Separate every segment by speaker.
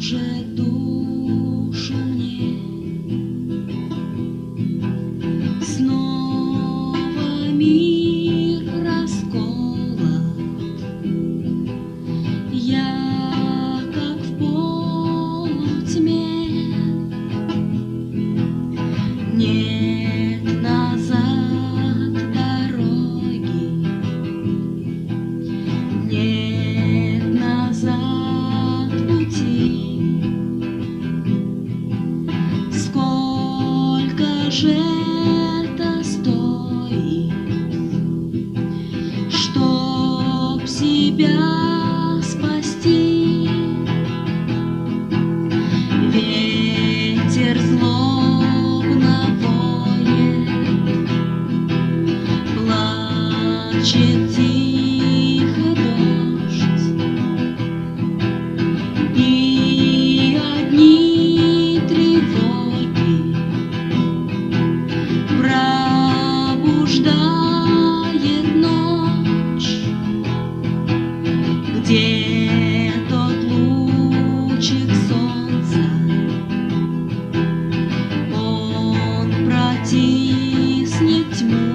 Speaker 1: гложет душу мне. Снова мир расколот, я как в полутьме. Нет назад дороги, нет назад пути. Сколько же это стоит, чтоб себя спасти? Ветер злобно воет, плачет тихо дождь, и одни тревоги пробуждает ночь. Где тот лучик солнца? Он протиснет тьму,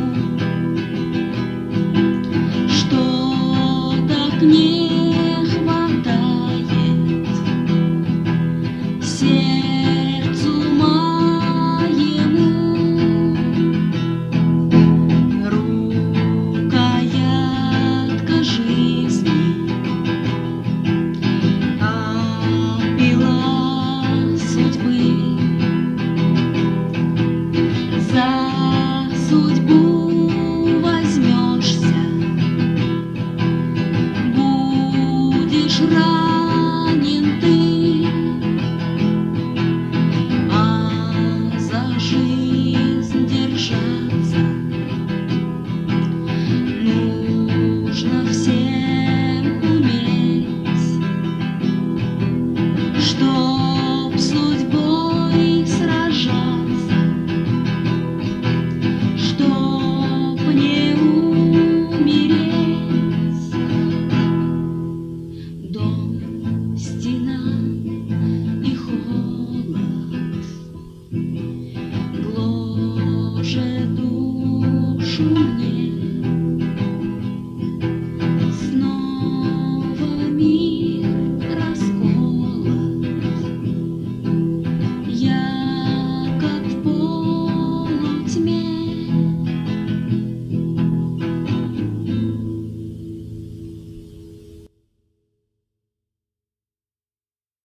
Speaker 1: что так не хватает сердцу моему. Рукоятка жизни пила судьбы. За судьбу возьмешься, будешь рад.